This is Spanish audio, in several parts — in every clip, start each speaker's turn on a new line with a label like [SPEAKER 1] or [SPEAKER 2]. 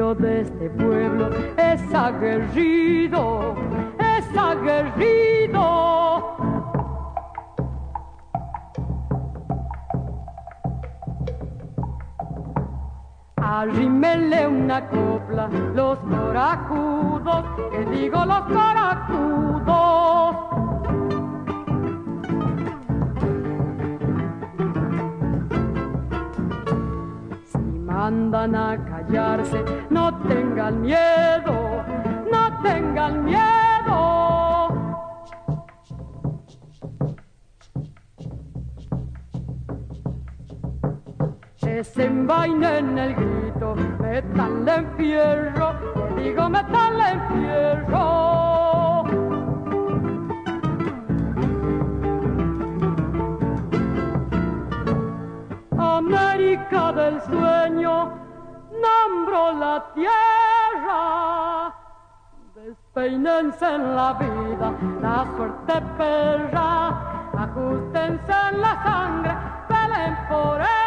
[SPEAKER 1] grito de este pueblo es aguerrido, es aguerrido. Arrímele una copla, los corajudos, que digo los corajudos. Si mandan a callarse, no tengan miedo, no tengan miedo. Desenvainen el grito, métanle en fierro, que digo métanle en fierro. América del sueño, nombro la tierra. Despeínense en la vida, la suerte perra, ajustense en la sangre, peleen por ella.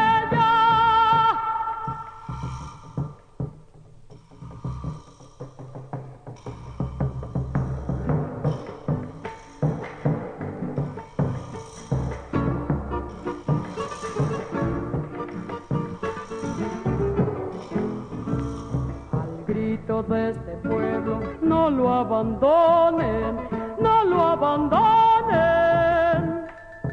[SPEAKER 1] De este pueblo, no lo abandonen, no lo abandonen.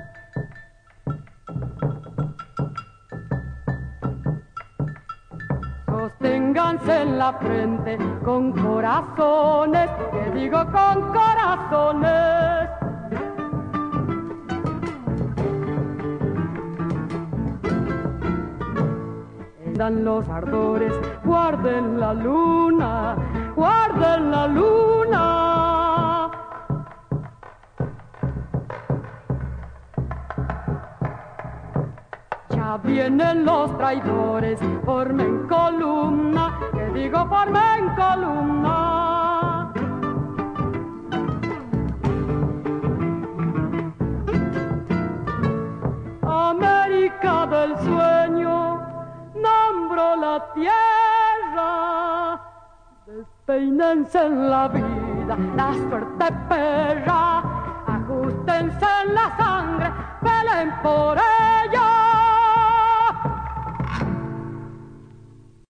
[SPEAKER 1] Sosténganse en la frente con corazones, que digo con corazones. Dan los ardores, guarden la luna, guarden la luna. Ya vienen los traidores, formen columna, que digo formen columna. América del sueño, nombro la tierra. Despeínense en la vida, la suerte perra, ajustense en la sangre, peleen por ella.